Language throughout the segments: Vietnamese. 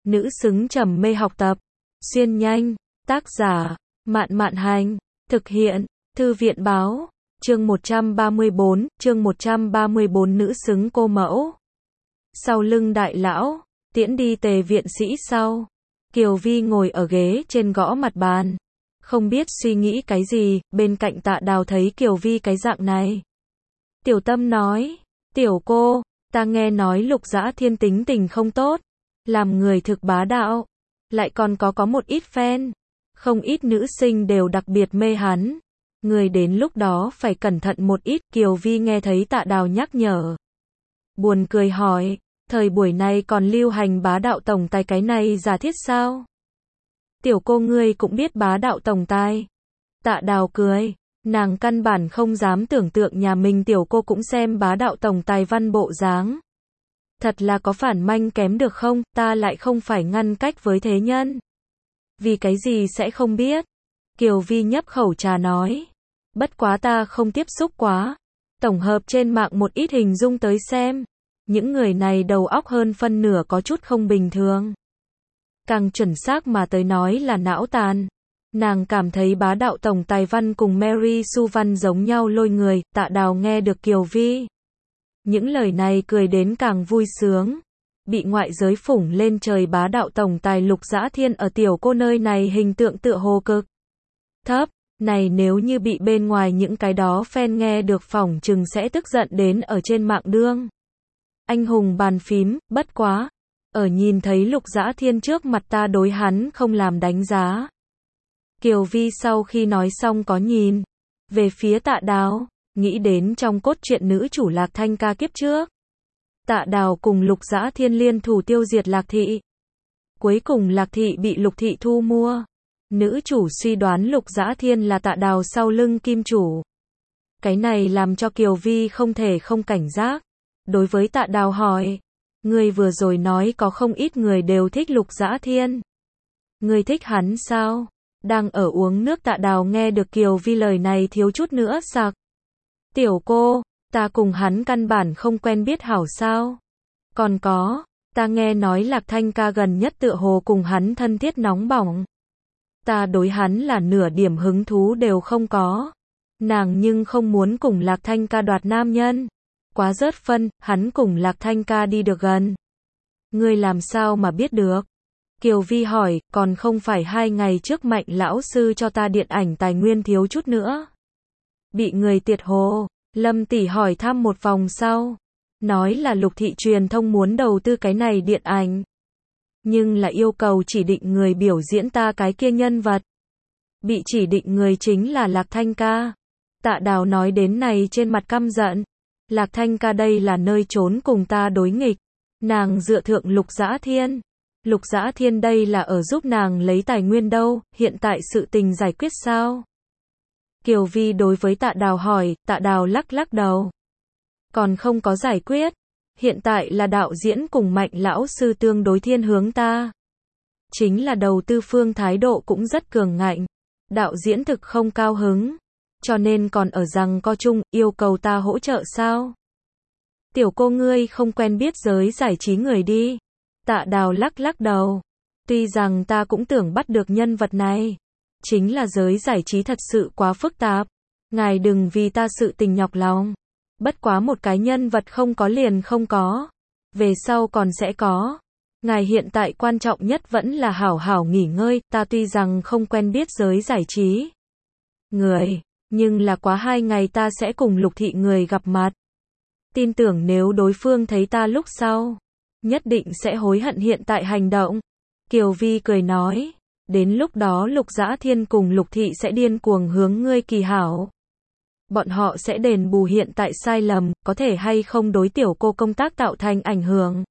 nữ xứng trầm mê học tập. Xuyên nhanh, tác giả, Mạn Mạn Hành, thực hiện, Thư viện Báo, chương 134, nữ xứng cô mẫu. Sau lưng đại lão, tiễn đi Tề viện sĩ sau. Kiều Vi ngồi ở ghế trên gõ mặt bàn. Không biết suy nghĩ cái gì, bên cạnh Tạ Đào thấy Kiều Vi cái dạng này. Tiểu Tâm nói, tiểu cô, ta nghe nói Lục Dã Thiên tính tình không tốt, làm người thực bá đạo, lại còn có một ít fan, không ít nữ sinh đều đặc biệt mê hắn. Người đến lúc đó phải cẩn thận một ít. Kiều Vi nghe thấy Tạ Đào nhắc nhở, buồn cười hỏi, thời buổi này còn lưu hành bá đạo tổng tài cái này giả thiết sao? Tiểu cô ngươi cũng biết bá đạo tổng tài. Tạ Đào cười, nàng căn bản không dám tưởng tượng nhà mình tiểu cô cũng xem bá đạo tổng tài văn bộ dáng. Thật là có phản manh kém được không, ta lại không phải ngăn cách với thế nhân. Vì cái gì sẽ không biết? Kiều Vi nhấp khẩu trà nói, bất quá ta không tiếp xúc quá, tổng hợp trên mạng một ít hình dung tới xem, những người này đầu óc hơn phân nửa có chút không bình thường. Càng chuẩn xác mà tới nói là não tàn. Nàng cảm thấy bá đạo tổng tài văn cùng Mary Sue văn giống nhau lôi người. Tạ Đào nghe được Kiều Vi những lời này cười đến càng vui sướng. Bị ngoại giới phủng lên trời bá đạo tổng tài Lục Dã Thiên ở tiểu cô nơi này hình tượng tựa hồ cực thấp, này nếu như bị bên ngoài những cái đó fan nghe được phỏng chừng sẽ tức giận đến ở trên mạng đương anh hùng bàn phím. Bất quá, ở nhìn thấy Lục Dã Thiên trước mặt ta đối hắn không làm đánh giá. Kiều Vi sau khi nói xong có nhìn về phía Tạ Đào, nghĩ đến trong cốt truyện nữ chủ Lạc Thanh Ca kiếp trước. Tạ Đào cùng Lục Dã Thiên liên thủ tiêu diệt Lạc Thị. Cuối cùng Lạc Thị bị Lục Thị thu mua. Nữ chủ suy đoán Lục Dã Thiên là Tạ Đào sau lưng kim chủ. Cái này làm cho Kiều Vi không thể không cảnh giác. Đối với Tạ Đào hỏi, người vừa rồi nói có không ít người đều thích Lục Dã Thiên. Người thích hắn sao? Đang ở uống nước Tạ Đào nghe được Kiều Vi lời này thiếu chút nữa sặc. Tiểu cô, ta cùng hắn căn bản không quen biết hảo sao? Còn có, ta nghe nói Lạc Thanh Ca gần nhất tựa hồ cùng hắn thân thiết nóng bỏng. Ta đối hắn là nửa điểm hứng thú đều không có. Nàng nhưng không muốn cùng Lạc Thanh Ca đoạt nam nhân. Quá rớt phân, hắn cùng Lạc Thanh Ca đi được gần. Ngươi làm sao mà biết được? Kiều Vi hỏi, còn không phải 2 ngày trước Mạnh lão sư cho ta điện ảnh tài nguyên thiếu chút nữa. Bị người tiệt hồ. Lâm tỷ hỏi thăm một vòng sau. Nói là Lục Thị truyền thông muốn đầu tư cái này điện ảnh. Nhưng là yêu cầu chỉ định người biểu diễn ta cái kia nhân vật. Bị chỉ định người chính là Lạc Thanh Ca. Tạ Đào nói đến này trên mặt căm giận. Lạc Thanh Ca đây là nơi trốn cùng ta đối nghịch. Nàng dựa thượng Lục Dã Thiên. Lục Dã Thiên đây là ở giúp nàng lấy tài nguyên đâu, hiện tại sự tình giải quyết sao? Kiều Vi đối với Tạ Đào hỏi, Tạ Đào lắc lắc đầu. Còn không có giải quyết. Hiện tại là đạo diễn cùng Mạnh lão sư tương đối thiên hướng ta. Chính là đầu tư phương thái độ cũng rất cường ngạnh. Đạo diễn thực không cao hứng. Cho nên còn ở rằng co chung, yêu cầu ta hỗ trợ sao? Tiểu cô ngươi không quen biết giới giải trí người đi. Tạ Đào lắc lắc đầu. Tuy rằng ta cũng tưởng bắt được nhân vật này. Chính là giới giải trí thật sự quá phức tạp. Ngài đừng vì ta sự tình nhọc lòng. Bất quá một cái nhân vật không có liền không có. Về sau còn sẽ có. Ngài hiện tại quan trọng nhất vẫn là hảo hảo nghỉ ngơi. Ta tuy rằng không quen biết giới giải trí người, nhưng là quá 2 ngày ta sẽ cùng Lục Thị người gặp mặt. Tin tưởng nếu đối phương thấy ta lúc sau, nhất định sẽ hối hận hiện tại hành động. Kiều Vi cười nói, đến lúc đó Lục Dã Thiên cùng Lục Thị sẽ điên cuồng hướng ngươi kỳ hảo. Bọn họ sẽ đền bù hiện tại sai lầm, có thể hay không đối tiểu cô công tác tạo thành ảnh hưởng.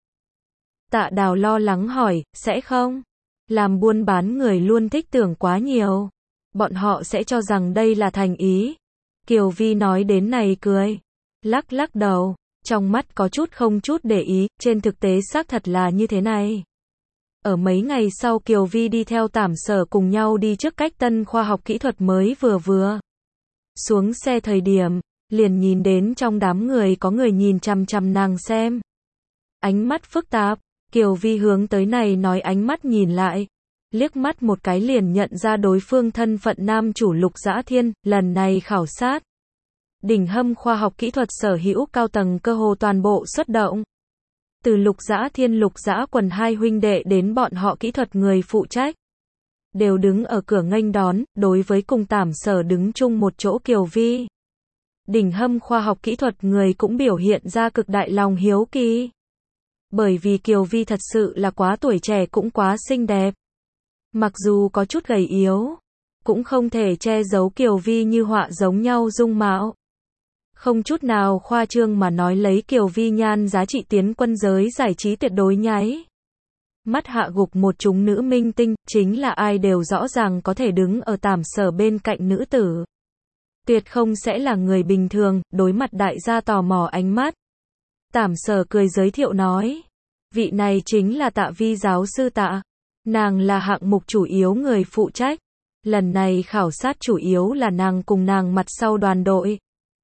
Tạ Đào lo lắng hỏi, sẽ không? Làm buôn bán người luôn thích tưởng quá nhiều. Bọn họ sẽ cho rằng đây là thành ý. Kiều Vi nói đến này cười. Lắc lắc đầu, trong mắt có chút không chút để ý, trên thực tế xác thật là như thế này. Ở mấy ngày sau Kiều Vi đi theo Tảm Sở cùng nhau đi trước cách tân khoa học kỹ thuật mới vừa. Xuống xe thời điểm, liền nhìn đến trong đám người có người nhìn chằm chằm nàng xem. Ánh mắt phức tạp, Kiều Vi hướng tới này nói, ánh mắt nhìn lại, liếc mắt một cái liền nhận ra đối phương thân phận nam chủ Lục Dã Thiên. Lần này khảo sát, đỉnh hâm khoa học kỹ thuật sở hữu cao tầng cơ hồ toàn bộ xuất động. Từ Lục Dã Thiên, Lục Dã Quần hai huynh đệ đến bọn họ kỹ thuật người phụ trách, đều đứng ở cửa nghênh đón. Đối với cùng Tảm Sở đứng chung một chỗ Kiều Vi, đỉnh hâm khoa học kỹ thuật người cũng biểu hiện ra cực đại lòng hiếu kỳ. Bởi vì Kiều Vi thật sự là quá tuổi trẻ cũng quá xinh đẹp. Mặc dù có chút gầy yếu, cũng không thể che giấu Kiều Vi như họa giống nhau dung mạo. Không chút nào khoa trương mà nói, lấy Kiều Vi nhan giá trị tiến quân giới giải trí tuyệt đối nháy mắt hạ gục một chúng nữ minh tinh, chính là ai đều rõ ràng có thể đứng ở Tảm Sở bên cạnh nữ tử. Tuyệt không sẽ là người bình thường. Đối mặt đại gia tò mò ánh mắt, Tảm Sở cười giới thiệu nói, vị này chính là Tạ Vi giáo sư Tạ. Nàng là hạng mục chủ yếu người phụ trách. Lần này khảo sát chủ yếu là nàng cùng nàng mặt sau đoàn đội.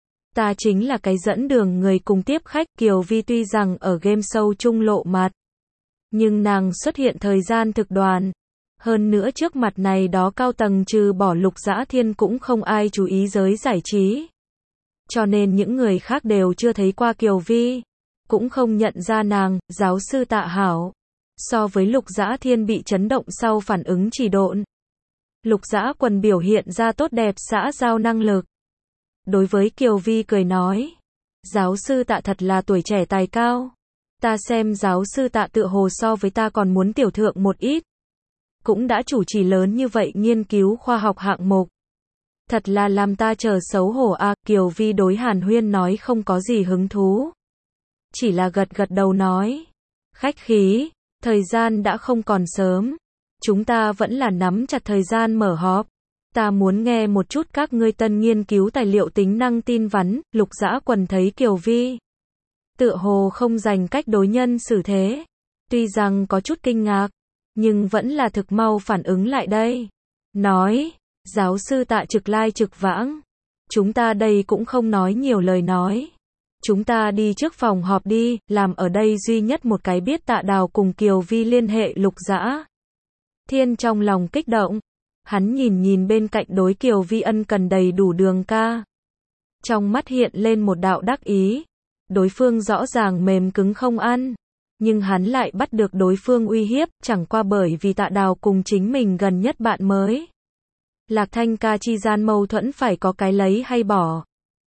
Ta chính là cái dẫn đường người cùng tiếp khách. Kiều Vi tuy rằng ở game show chung lộ mặt, nhưng nàng xuất hiện thời gian thực đoàn. Hơn nữa trước mặt này đó cao tầng trừ bỏ Lục Dã Thiên cũng không ai chú ý giới giải trí. Cho nên những người khác đều chưa thấy qua Kiều Vi, cũng không nhận ra nàng. Giáo sư Tạ hảo. So với Lục Dã Thiên bị chấn động sau phản ứng chỉ độn, Lục Dã Quần biểu hiện ra tốt đẹp xã giao năng lực. Đối với Kiều Vi cười nói, giáo sư Tạ thật là tuổi trẻ tài cao. Ta xem giáo sư Tạ tựa hồ so với ta còn muốn tiểu thượng một ít. Cũng đã chủ trì lớn như vậy nghiên cứu khoa học hạng mục. Thật là làm ta chờ xấu hổ a. Kiều Vi đối Hàn Huyên nói không có gì hứng thú, chỉ là gật gật đầu nói, khách khí, thời gian đã không còn sớm. Chúng ta vẫn là nắm chặt thời gian mở họp. Ta muốn nghe một chút các ngươi tân nghiên cứu tài liệu tính năng tin vắn. Lục Dã Quần thấy Kiều Vi tựa hồ không dành cách đối nhân xử thế, tuy rằng có chút kinh ngạc, nhưng vẫn là thực mau phản ứng lại đây. Nói, giáo sư Tạ trực lai trực vãng. Chúng ta đây cũng không nói nhiều lời nói. Chúng ta đi trước phòng họp đi. Làm ở đây duy nhất một cái biết Tạ Đào cùng Kiều Vi liên hệ Lục Dã Thiên trong lòng kích động. Hắn nhìn nhìn bên cạnh đối Kiều Vi ân cần đầy đủ Đường ca, trong mắt hiện lên một đạo đắc ý. Đối phương rõ ràng mềm cứng không ăn, nhưng hắn lại bắt được đối phương uy hiếp, chẳng qua bởi vì Tạ Đào cùng chính mình gần nhất bạn mới Lạc Thanh ca chi gian mâu thuẫn phải có cái lấy hay bỏ.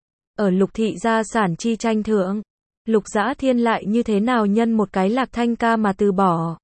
Ở Lục thị gia sản chi tranh thượng, Lục Dã Thiên lại như thế nào nhân một cái Lạc Thanh ca mà từ bỏ.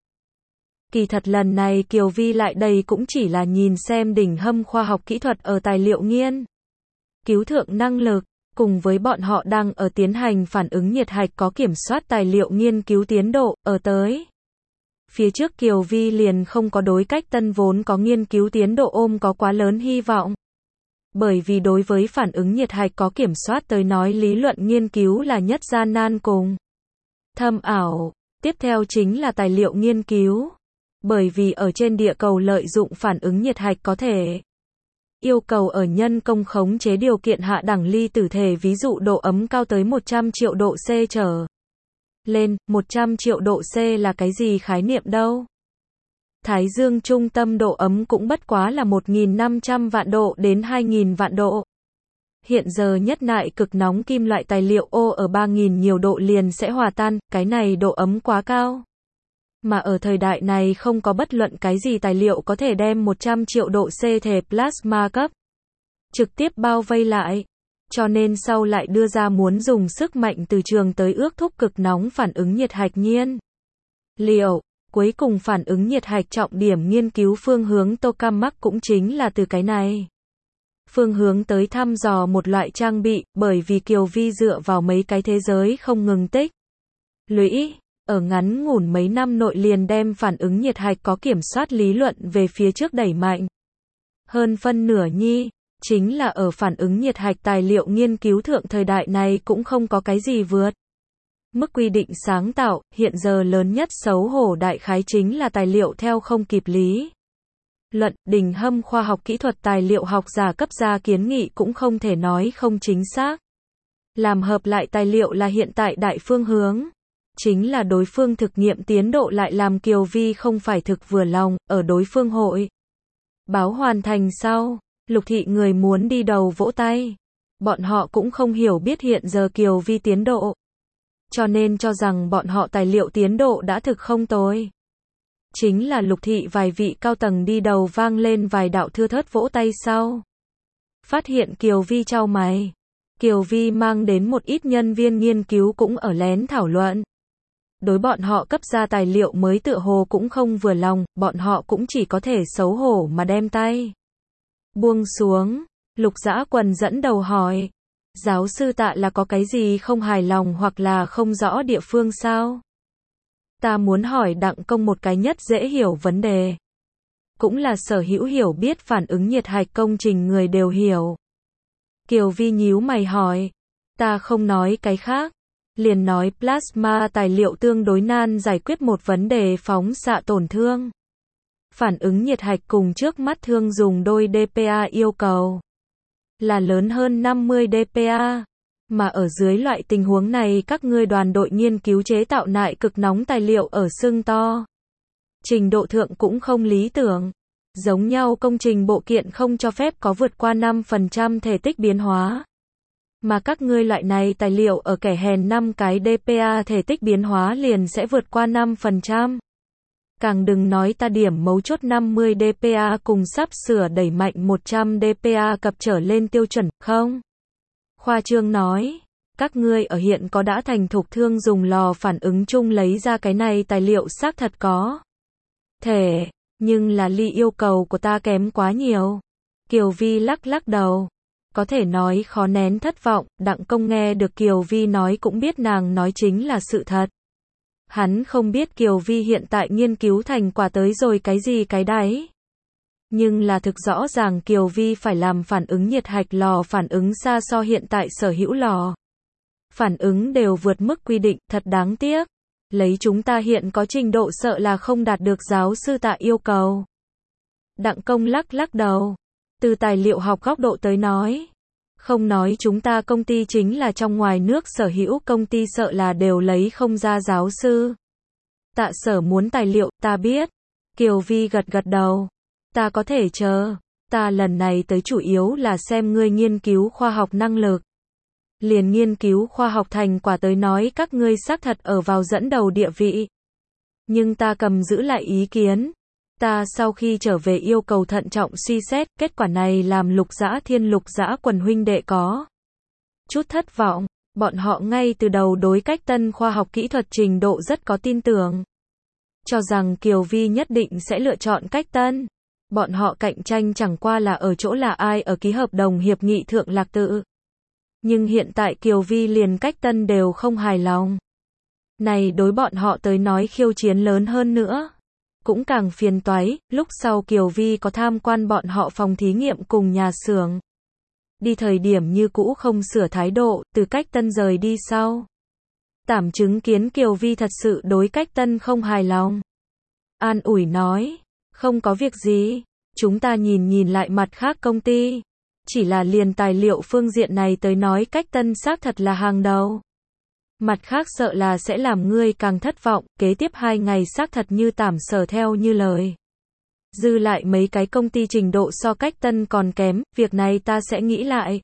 Kỳ thật lần này Kiều Vi lại đây cũng chỉ là nhìn xem đỉnh hâm khoa học kỹ thuật ở tài liệu nghiên cứu thượng năng lực, cùng với bọn họ đang ở tiến hành phản ứng nhiệt hạch có kiểm soát tài liệu nghiên cứu tiến độ. Ở tới phía trước Kiều Vi liền không có đối cách tân vốn có nghiên cứu tiến độ ôm có quá lớn hy vọng. Bởi vì đối với phản ứng nhiệt hạch có kiểm soát tới nói, lý luận nghiên cứu là nhất gian nan cùng thâm ảo. Tiếp theo chính là tài liệu nghiên cứu. Bởi vì ở trên địa cầu lợi dụng phản ứng nhiệt hạch có thể yêu cầu ở nhân công khống chế điều kiện hạ đẳng ly tử thể, ví dụ độ ấm cao tới 100 triệu độ C trở lên. 100 triệu độ C là cái gì khái niệm đâu? Thái dương trung tâm độ ấm cũng bất quá là 1.500 vạn độ đến 2.000 vạn độ. Hiện giờ nhất nại cực nóng kim loại tài liệu ô ở 3.000 nhiều độ liền sẽ hòa tan, cái này độ ấm quá cao. Mà ở thời đại này không có bất luận cái gì tài liệu có thể đem 100 triệu độ C thể plasma cấp trực tiếp bao vây lại. Cho nên sau lại đưa ra muốn dùng sức mạnh từ trường tới ước thúc cực nóng phản ứng nhiệt hạch nhiên liệu. Cuối cùng phản ứng nhiệt hạch trọng điểm nghiên cứu phương hướng tokamak cũng chính là từ cái này phương hướng tới thăm dò một loại trang bị. Bởi vì Kiều Vi dựa vào mấy cái thế giới không ngừng tích lũy, ở ngắn ngủn mấy năm nội liền đem phản ứng nhiệt hạch có kiểm soát lý luận về phía trước đẩy mạnh. Hơn phân nửa nhi, chính là ở phản ứng nhiệt hạch tài liệu nghiên cứu thượng thời đại này cũng không có cái gì vượt mức quy định sáng tạo. Hiện giờ lớn nhất xấu hổ đại khái chính là tài liệu theo không kịp lý luận. Đỉnh hâm khoa học kỹ thuật tài liệu học giả cấp ra kiến nghị cũng không thể nói không chính xác. Làm hợp lại tài liệu là hiện tại đại phương hướng. Chính là đối phương thực nghiệm tiến độ lại làm Kiều Vi không phải thực vừa lòng, ở đối phương hội báo hoàn thành sau, Lục Thị người muốn đi đầu vỗ tay. Bọn họ cũng không hiểu biết hiện giờ Kiều Vi tiến độ, cho nên cho rằng bọn họ tài liệu tiến độ đã thực không tồi. Chính là Lục Thị vài vị cao tầng đi đầu vang lên vài đạo thưa thớt vỗ tay sau. Phát hiện Kiều Vi chau mày. Kiều Vi mang đến một ít nhân viên nghiên cứu cũng ở lén thảo luận. Đối bọn họ cấp ra tài liệu mới tựa hồ cũng không vừa lòng, bọn họ cũng chỉ có thể xấu hổ mà đem tay buông xuống. Lục Dã Quần dẫn đầu hỏi, giáo sư Tạ là có cái gì không hài lòng hoặc là không rõ địa phương sao? Ta muốn hỏi Đặng Công một cái nhất dễ hiểu vấn đề. Cũng là sở hữu hiểu biết phản ứng nhiệt hạch công trình người đều hiểu. Kiều Vi nhíu mày hỏi, ta không nói cái khác, liền nói plasma tài liệu tương đối nan giải quyết một vấn đề phóng xạ tổn thương. Phản ứng nhiệt hạch cùng trước mắt thương dùng đôi DPa yêu cầu là lớn hơn 50 DPa. Mà ở dưới loại tình huống này các ngươi đoàn đội nghiên cứu chế tạo nại cực nóng tài liệu ở xương to. Trình độ thượng cũng không lý tưởng. Giống nhau công trình bộ kiện không cho phép có vượt qua 5% thể tích biến hóa. Mà các ngươi loại này tài liệu ở kẻ hèn 5 cái DPa thể tích biến hóa liền sẽ vượt qua 5%. Càng đừng nói ta điểm mấu chốt 50 DPa cùng sắp sửa đẩy mạnh 100 DPa cập trở lên tiêu chuẩn, không? Khoa trương nói, các ngươi ở hiện có đã thành thục thương dùng lò phản ứng chung lấy ra cái này tài liệu xác thật có thể, nhưng là ly yêu cầu của ta kém quá nhiều. Kiều Vi lắc lắc đầu, có thể nói khó nén thất vọng. Đặng Công nghe được Kiều Vi nói cũng biết nàng nói chính là sự thật. Hắn không biết Kiều Vi hiện tại nghiên cứu thành quả tới rồi cái gì cái đấy. Nhưng là thực rõ ràng Kiều Vi phải làm phản ứng nhiệt hạch lò phản ứng xa so hiện tại sở hữu lò phản ứng đều vượt mức quy định, thật đáng tiếc. Lấy chúng ta hiện có trình độ sợ là không đạt được giáo sư Tạ yêu cầu. Đặng Công lắc lắc đầu. Từ tài liệu học góc độ tới nói, không nói chúng ta công ty chính là trong ngoài nước sở hữu công ty sợ là đều lấy không ra giáo sư Tạ sở muốn tài liệu, ta biết. Kiều Vi gật gật đầu. Ta có thể chờ. Ta lần này tới chủ yếu là xem ngươi nghiên cứu khoa học năng lực. Liền nghiên cứu khoa học thành quả tới nói các ngươi xác thật ở vào dẫn đầu địa vị. Nhưng ta cầm giữ lại ý kiến. Ta sau khi trở về yêu cầu thận trọng suy xét, kết quả này làm Lục Dã Thiên Lục Dã Quần huynh đệ có chút thất vọng. Bọn họ ngay từ đầu đối cách tân khoa học kỹ thuật trình độ rất có tin tưởng. Cho rằng Kiều Vi nhất định sẽ lựa chọn cách tân. Bọn họ cạnh tranh chẳng qua là ở chỗ là ai ở ký hợp đồng hiệp nghị thượng lạc tự. Nhưng hiện tại Kiều Vi liền cách tân đều không hài lòng. Này đối bọn họ tới nói khiêu chiến lớn hơn nữa. Cũng càng phiền toái, lúc sau Kiều Vi có tham quan bọn họ phòng thí nghiệm cùng nhà xưởng. Đi thời điểm như cũ không sửa thái độ, từ cách tân rời đi sau. Tảm chứng kiến Kiều Vi thật sự đối cách tân không hài lòng. An ủi nói, không có việc gì, chúng ta nhìn lại mặt khác công ty. Chỉ là liền tài liệu phương diện này tới nói cách tân xác thật là hàng đầu. Mặt khác sợ là sẽ làm ngươi càng thất vọng, kế tiếp 2 ngày xác thật như Tảm sở theo như lời. Dư lại mấy cái công ty trình độ so cách tân còn kém, việc này ta sẽ nghĩ lại.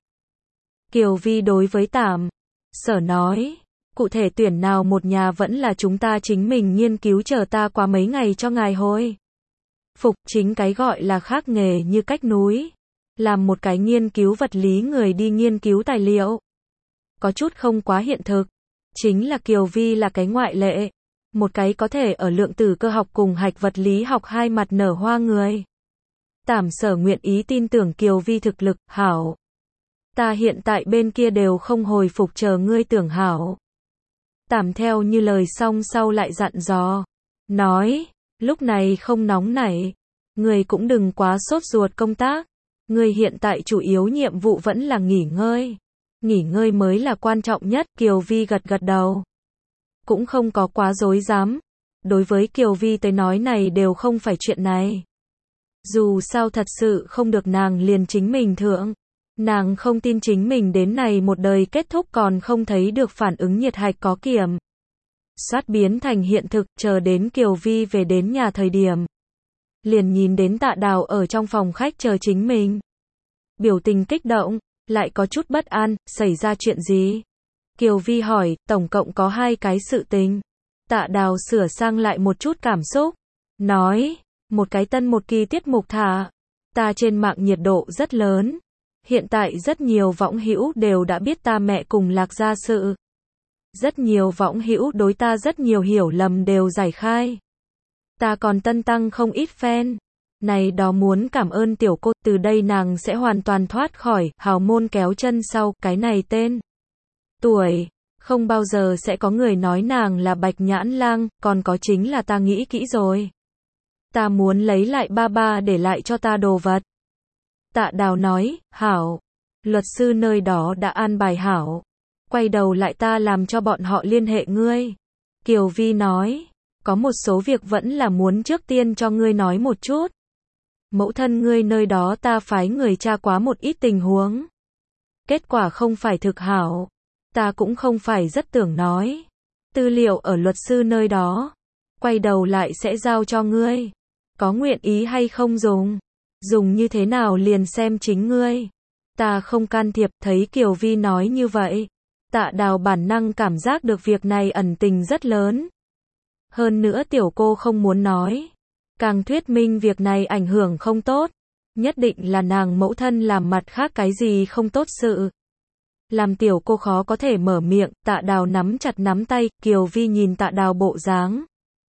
Kiều Vi đối với Tảm sở nói, cụ thể tuyển nào một nhà vẫn là chúng ta chính mình nghiên cứu, chờ ta qua mấy ngày cho ngài hồi phục. Chính cái gọi là khác nghề như cách núi. Làm một cái nghiên cứu vật lý người đi nghiên cứu tài liệu. Có chút không quá hiện thực. Chính là Kiều Vi là cái ngoại lệ. Một cái có thể ở lượng tử cơ học cùng hạch vật lý học hai mặt nở hoa người. Tảm sở nguyện ý tin tưởng Kiều Vi thực lực, hảo. Ta hiện tại bên kia đều không hồi phục, chờ ngươi tưởng hảo. Tảm theo như lời xong sau lại dặn dò. Nói, lúc này không nóng nảy. Ngươi cũng đừng quá sốt ruột công tác. Ngươi hiện tại chủ yếu nhiệm vụ vẫn là nghỉ ngơi. Nghỉ ngơi mới là quan trọng nhất. Kiều Vi gật gật đầu. Cũng không có quá dối dám. Đối với Kiều Vi tới nói này đều không phải chuyện này. Dù sao thật sự không được nàng liền chính mình thượng. Nàng không tin chính mình đến này một đời kết thúc còn không thấy được phản ứng nhiệt hạch có kiểm. xoát biến thành hiện thực, chờ đến Kiều Vi về đến nhà thời điểm. Liền nhìn đến Tạ Đào ở trong phòng khách chờ chính mình. Biểu tình kích động, lại có chút bất an, xảy ra chuyện gì? Kiều Vi hỏi, tổng cộng có 2 cái sự tình. Tạ Đào sửa sang lại một chút cảm xúc, nói, một cái tân một kỳ tiết mục thả. Ta trên mạng nhiệt độ rất lớn. Hiện tại rất nhiều võng hữu đều đã biết ta mẹ cùng Lạc gia sự. Rất nhiều võng hữu đối ta rất nhiều hiểu lầm đều giải khai. Ta còn tân tăng không ít fan. Này đó muốn cảm ơn tiểu cô, từ đây nàng sẽ hoàn toàn thoát khỏi hào môn kéo chân sau, cái này tên. Tuổi, không bao giờ sẽ có người nói nàng là Bạch Nhãn Lang, còn có chính là ta nghĩ kỹ rồi. Ta muốn lấy lại ba ba để lại cho ta đồ vật. Tạ Đào nói, hảo. Luật sư nơi đó đã an bài hảo. Quay đầu lại ta làm cho bọn họ liên hệ ngươi. Kiều Vi nói, có một số việc vẫn là muốn trước tiên cho ngươi nói một chút. Mẫu thân ngươi nơi đó ta phái người tra quá một ít tình huống. Kết quả không phải thực hảo. Ta cũng không phải rất tưởng nói. Tư liệu ở luật sư nơi đó. Quay đầu lại sẽ giao cho ngươi. Có nguyện ý hay không dùng? Dùng như thế nào liền xem chính ngươi. Ta không can thiệp, thấy Kiều Vi nói như vậy. Tạ Đào bản năng cảm giác được việc này ẩn tình rất lớn. Hơn nữa tiểu cô không muốn nói. Càng thuyết minh việc này ảnh hưởng không tốt. Nhất định là nàng mẫu thân làm mặt khác cái gì không tốt sự. Làm tiểu cô khó có thể mở miệng, Tạ Đào nắm chặt nắm tay, Kiều Vi nhìn Tạ Đào bộ dáng.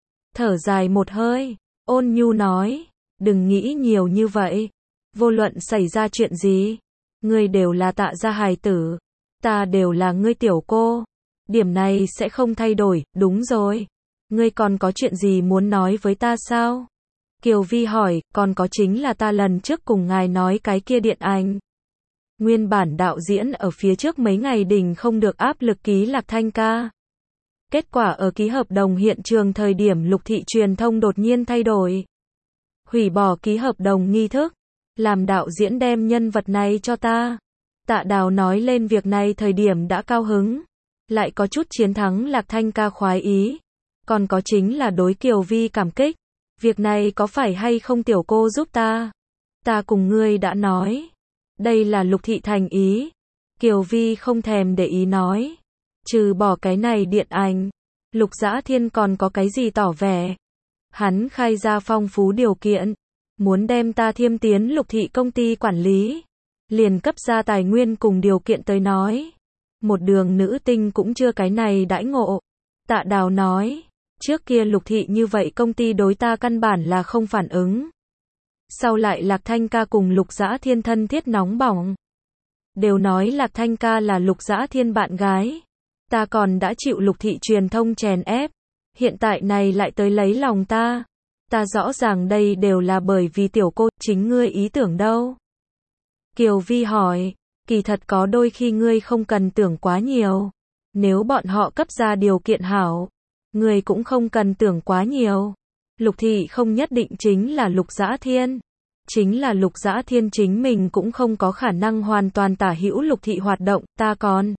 Thở dài một hơi, ôn nhu nói, đừng nghĩ nhiều như vậy. Vô luận xảy ra chuyện gì, ngươi đều là Tạ gia hài tử. Ta đều là ngươi tiểu cô. Điểm này sẽ không thay đổi, đúng rồi. Ngươi còn có chuyện gì muốn nói với ta sao? Kiều Vi hỏi, còn có chính là ta lần trước cùng ngài nói cái kia điện ảnh. Nguyên bản đạo diễn ở phía trước mấy ngày đình không được áp lực ký Lạc Thanh ca. Kết quả ở ký hợp đồng hiện trường thời điểm Lục thị truyền thông đột nhiên thay đổi. Hủy bỏ ký hợp đồng nghi thức. Làm đạo diễn đem nhân vật này cho ta. Tạ Đào nói lên việc này thời điểm đã cao hứng. Lại có chút chiến thắng Lạc Thanh ca khoái ý. Còn có chính là đối Kiều Vi cảm kích. Việc này có phải hay không tiểu cô giúp ta? Ta cùng ngươi đã nói. Đây là Lục thị thành ý. Kiều Vi không thèm để ý nói. Trừ bỏ cái này điện ảnh. Lục Dã Thiên còn có cái gì tỏ vẻ. Hắn khai ra phong phú điều kiện. Muốn đem ta thiêm tiến Lục thị công ty quản lý. Liền cấp ra tài nguyên cùng điều kiện tới nói. Một đường nữ tinh cũng chưa cái này đãi ngộ. Tạ Đào nói. Trước kia Lục thị như vậy công ty đối ta căn bản là không phản ứng. Sau lại Lạc Thanh ca cùng Lục Dã Thiên thân thiết nóng bỏng. Đều nói Lạc Thanh ca là Lục Dã Thiên bạn gái. Ta còn đã chịu Lục thị truyền thông chèn ép. Hiện tại này lại tới lấy lòng ta. Ta rõ ràng đây đều là bởi vì tiểu cô, chính ngươi ý tưởng đâu. Kiều Vi hỏi, kỳ thật có đôi khi ngươi không cần tưởng quá nhiều. Nếu bọn họ cấp ra điều kiện hảo, ngươi cũng không cần tưởng quá nhiều. Lục thị không nhất định chính là Lục Dã Thiên. Chính là Lục Dã Thiên chính mình cũng không có khả năng hoàn toàn tả hữu Lục thị hoạt động, ta còn.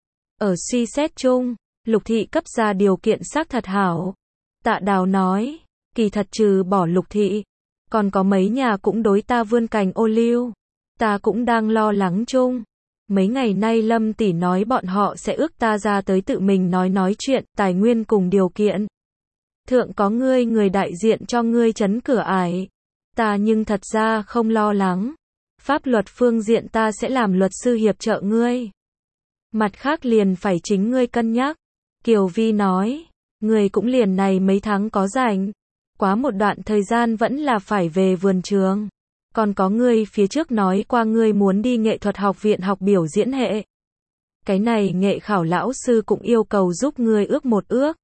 Ở suy xét chung, Lục thị cấp ra điều kiện xác thật hảo. Tạ Đào nói, kỳ thật trừ bỏ Lục thị, còn có mấy nhà cũng đối ta vươn cành ô liu. Ta cũng đang lo lắng chung. Mấy ngày nay Lâm tỷ nói bọn họ sẽ ước ta ra tới tự mình nói chuyện, tài nguyên cùng điều kiện. Thượng có ngươi người đại diện cho ngươi chấn cửa ải. Ta nhưng thật ra không lo lắng. Pháp luật phương diện ta sẽ làm luật sư hiệp trợ ngươi. Mặt khác liền phải chính ngươi cân nhắc. Kiều Vi nói, ngươi cũng liền này mấy tháng có rảnh. Quá một đoạn thời gian vẫn là phải về vườn trường. Còn có ngươi phía trước nói qua ngươi muốn đi nghệ thuật học viện học biểu diễn hệ. Cái này nghệ khảo lão sư cũng yêu cầu giúp ngươi ước một ước.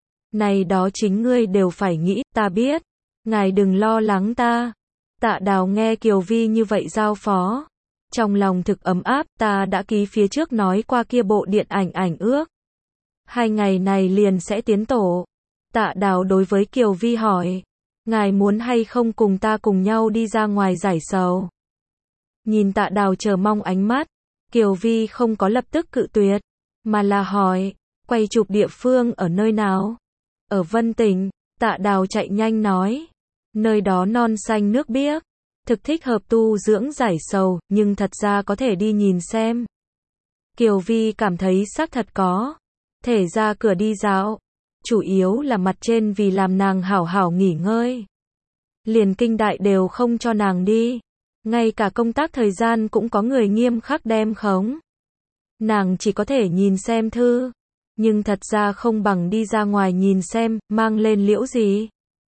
Này đó chính ngươi đều phải nghĩ, ta biết. Ngài đừng lo lắng ta. Tạ Đào nghe Kiều Vi như vậy giao phó. Trong lòng thực ấm áp, ta đã ký phía trước nói qua kia bộ điện ảnh ước. 2 ngày này liền sẽ tiến tổ. Tạ Đào đối với Kiều Vi hỏi. Ngài muốn hay không cùng ta cùng nhau đi ra ngoài giải sầu? Nhìn Tạ Đào chờ mong ánh mắt. Kiều Vi không có lập tức cự tuyệt. Mà là hỏi. Quay chụp địa phương ở nơi nào? Ở Vân Tỉnh, Tạ Đào chạy nhanh nói. Nơi đó non xanh nước biếc, thực thích hợp tu dưỡng giải sầu, nhưng thật ra có thể đi nhìn xem. Kiều Vi cảm thấy xác thật có thể ra cửa đi dạo, chủ yếu là mặt trên vì làm nàng hảo hảo nghỉ ngơi. Liền kinh đại đều không cho nàng đi, ngay cả công tác thời gian cũng có người nghiêm khắc đem khống. Nàng chỉ có thể nhìn xem thư, nhưng thật ra không bằng đi ra ngoài nhìn xem, mang lên liễu gì.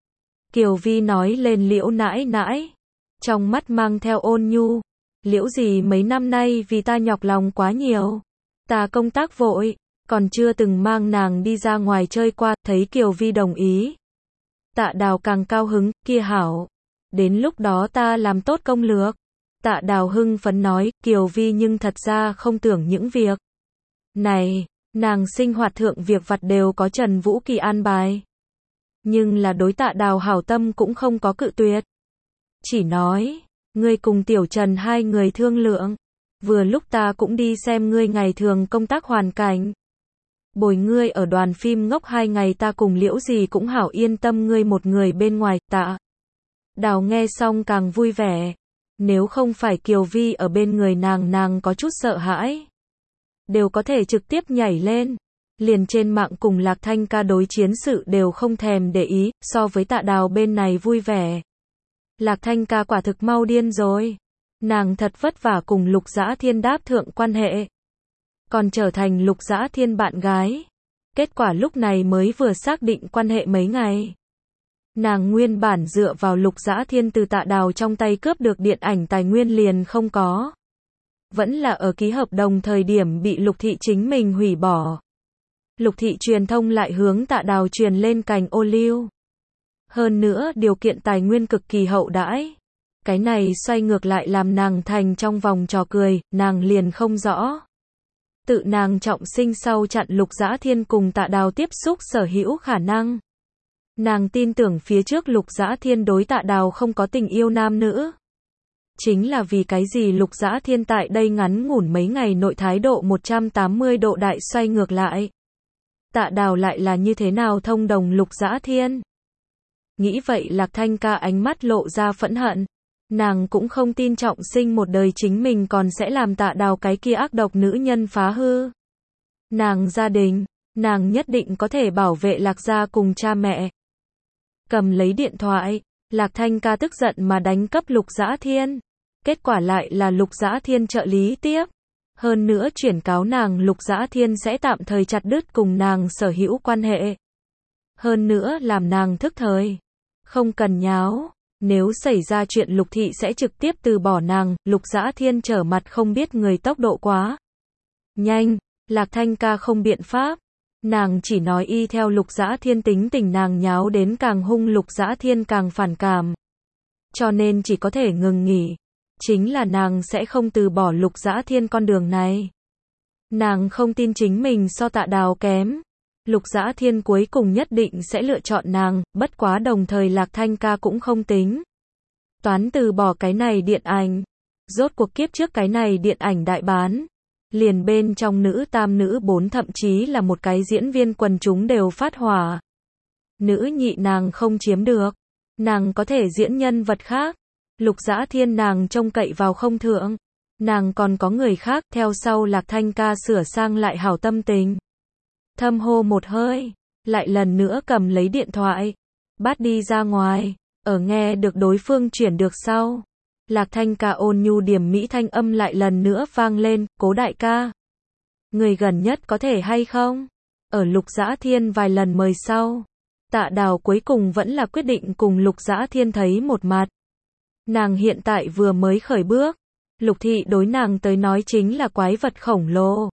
Kiều Vi nói lên liễu nãi nãi, trong mắt mang theo ôn nhu. Liễu gì mấy năm nay vì ta nhọc lòng quá nhiều, ta công tác vội, còn chưa từng mang nàng đi ra ngoài chơi qua, thấy Kiều Vi đồng ý. Tạ Đào càng cao hứng, kia hảo, đến lúc đó ta làm tốt công lược. Tạ Đào hưng phấn nói, Kiều Vi nhưng thật ra không tưởng những việc này, nàng sinh hoạt thượng việc vặt đều có Trần Vũ Kỳ an bài. Nhưng là đối Tạ Đào hảo tâm cũng không có cự tuyệt. Chỉ nói, ngươi cùng Tiểu Trần hai người thương lượng, vừa lúc ta cũng đi xem ngươi ngày thường công tác hoàn cảnh. Bồi ngươi ở đoàn phim ngốc 2 ngày ta cùng liễu gì cũng hảo yên tâm ngươi một người bên ngoài. Tạ Đào nghe xong càng vui vẻ. Nếu không phải Kiều Vi ở bên người nàng có chút sợ hãi, đều có thể trực tiếp nhảy lên. Liền trên mạng cùng Lạc Thanh ca đối chiến sự đều không thèm để ý, so với Tạ Đào bên này vui vẻ. Lạc Thanh ca quả thực mau điên rồi. Nàng thật vất vả cùng Lục Dã Thiên đáp thượng quan hệ, còn trở thành Lục Dã Thiên bạn gái. Kết quả lúc này mới vừa xác định quan hệ mấy ngày. Nàng nguyên bản dựa vào Lục Dã Thiên từ Tạ Đào trong tay cướp được điện ảnh tài nguyên liền không có. Vẫn là ở ký hợp đồng thời điểm bị Lục Thị chính mình hủy bỏ. Lục Thị truyền thông lại hướng Tạ Đào truyền lên cành ô liu. Hơn nữa điều kiện tài nguyên cực kỳ hậu đãi. Cái này xoay ngược lại làm nàng thành trong vòng trò cười, nàng liền không rõ. Tự nàng trọng sinh sau chặn Lục Dã Thiên cùng Tạ Đào tiếp xúc sở hữu khả năng. Nàng tin tưởng phía trước Lục Dã Thiên đối Tạ Đào không có tình yêu nam nữ. Chính là vì cái gì Lục Dã Thiên tại đây ngắn ngủn mấy ngày nội thái độ 180 độ đại xoay ngược lại. Tạ Đào lại là như thế nào thông đồng Lục Dã Thiên? Nghĩ vậy Lạc Thanh ca ánh mắt lộ ra phẫn hận. Nàng cũng không tin trọng sinh một đời chính mình còn sẽ làm Tạ Đào cái kia ác độc nữ nhân phá hư nàng gia đình, nàng nhất định có thể bảo vệ Lạc gia cùng cha mẹ. Cầm lấy điện thoại, Lạc Thanh ca tức giận mà đánh cấp Lục Dã Thiên. Kết quả lại là Lục Dã Thiên trợ lý tiếp. Hơn nữa chuyển cáo nàng Lục Dã Thiên sẽ tạm thời chặt đứt cùng nàng sở hữu quan hệ. Hơn nữa làm nàng thức thời. Không cần nháo. Nếu xảy ra chuyện Lục Thị sẽ trực tiếp từ bỏ nàng. Lục Dã Thiên trở mặt không biết người tốc độ quá nhanh. Lạc Thanh ca không biện pháp. Nàng chỉ nói y theo Lục Dã Thiên tính tình nàng nháo đến càng hung Lục Dã Thiên càng phản cảm. Cho nên chỉ có thể ngừng nghỉ. Chính là nàng sẽ không từ bỏ Lục Dã Thiên con đường này. Nàng không tin chính mình so Tạ Đào kém. Lục Dã Thiên cuối cùng nhất định sẽ lựa chọn nàng, bất quá đồng thời Lạc Thanh ca cũng không tính toán từ bỏ cái này điện ảnh. Rốt cuộc kiếp trước cái này điện ảnh đại bán. Liền bên trong nữ tam nữ bốn thậm chí là một cái diễn viên quần chúng đều phát hỏa. Nữ nhị nàng không chiếm được. Nàng có thể diễn nhân vật khác. Lục Dã Thiên nàng trông cậy vào không thượng. Nàng còn có người khác, theo sau Lạc Thanh ca sửa sang lại hảo tâm tình. Thâm hô một hơi, lại lần nữa cầm lấy điện thoại, bắt đi ra ngoài, ở nghe được đối phương chuyển được sau. Lạc Thanh ca ôn nhu điểm mỹ thanh âm lại lần nữa vang lên, Cố đại ca. Người gần nhất có thể hay không? Ở Lục Dã Thiên vài lần mời sau. Tạ Đào cuối cùng vẫn là quyết định cùng Lục Dã Thiên thấy một mặt. Nàng hiện tại vừa mới khởi bước. Lục Thị đối nàng tới nói chính là quái vật khổng lồ.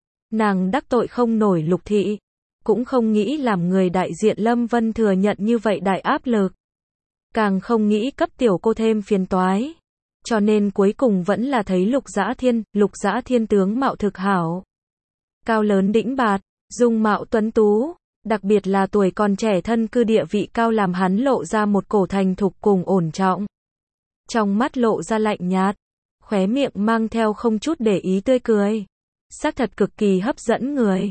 Nàng đắc tội không nổi Lục Thị. Cũng không nghĩ làm người đại diện Lâm Vân thừa nhận như vậy đại áp lực. Càng không nghĩ cấp tiểu cô thêm phiền toái. Cho nên cuối cùng vẫn là thấy Lục Dã Thiên tướng mạo thực hảo. Cao lớn đĩnh bạt, dung mạo tuấn tú, đặc biệt là tuổi còn trẻ thân cư địa vị cao làm hắn lộ ra một cổ thành thục cùng ổn trọng. Trong mắt lộ ra lạnh nhạt, khóe miệng mang theo không chút để ý tươi cười. Sắc thật cực kỳ hấp dẫn người.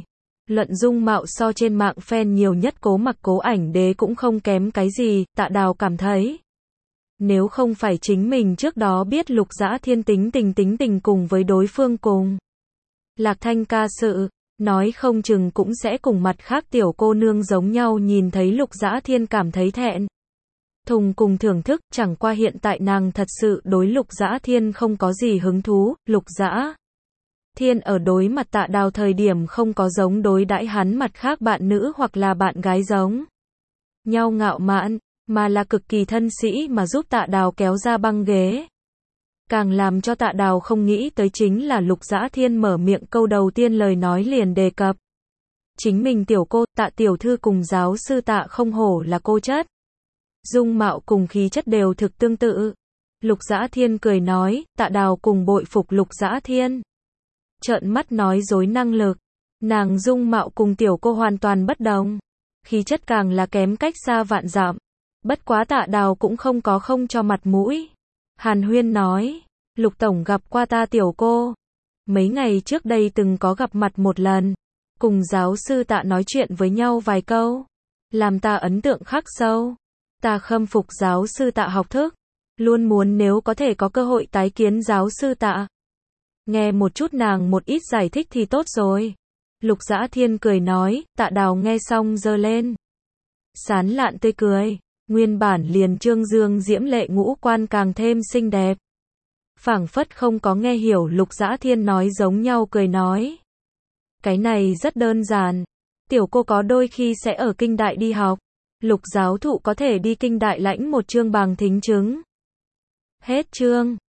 Luận dung mạo so trên mạng fan nhiều nhất Cố Mặc Cố Ảnh Đế cũng không kém cái gì, Tạ Đào cảm thấy. Nếu không phải chính mình trước đó biết Lục Dã Thiên tính tình cùng với đối phương cùng Lạc Thanh ca sự, nói không chừng cũng sẽ cùng mặt khác tiểu cô nương giống nhau nhìn thấy Lục Dã Thiên cảm thấy thẹn thùng cùng thưởng thức, chẳng qua hiện tại nàng thật sự đối Lục Dã Thiên không có gì hứng thú, Lục Dã Thiên ở đối mặt Tạ Đào thời điểm không có giống đối đãi hắn mặt khác bạn nữ hoặc là bạn gái giống nhau ngạo mạn, mà là cực kỳ thân sĩ mà giúp Tạ Đào kéo ra băng ghế. Càng làm cho Tạ Đào không nghĩ tới chính là Lục Dã Thiên mở miệng câu đầu tiên lời nói liền đề cập. Chính mình tiểu cô, Tạ tiểu thư cùng giáo sư Tạ không hổ là cô chất. Dung mạo cùng khí chất đều thực tương tự. Lục Dã Thiên cười nói, Tạ Đào cùng bội phục Lục Dã Thiên. Trợn mắt nói dối năng lực. Nàng dung mạo cùng tiểu cô hoàn toàn bất đồng. Khí chất càng là kém cách xa vạn dặm. Bất quá Tạ Đào cũng không có không cho mặt mũi. Hàn Huyên nói, Lục Tổng gặp qua ta tiểu cô. Mấy ngày trước đây từng có gặp mặt một lần. Cùng giáo sư Tạ nói chuyện với nhau vài câu. Làm ta ấn tượng khắc sâu. Ta khâm phục giáo sư Tạ học thức. Luôn muốn nếu có thể có cơ hội tái kiến giáo sư Tạ. Nghe một chút nàng một ít giải thích thì tốt rồi. Lục Dã Thiên cười nói, Tạ Đào nghe xong giơ lên. Sán lạn tươi cười. Nguyên bản liền trương dương diễm lệ ngũ quan càng thêm xinh đẹp. Phảng phất không có nghe hiểu Lục Dã Thiên nói giống nhau cười nói. Cái này rất đơn giản. Tiểu cô có đôi khi sẽ ở kinh đại đi học. Lục giáo thụ có thể đi kinh đại lãnh một chương bằng thính chứng. Hết chương.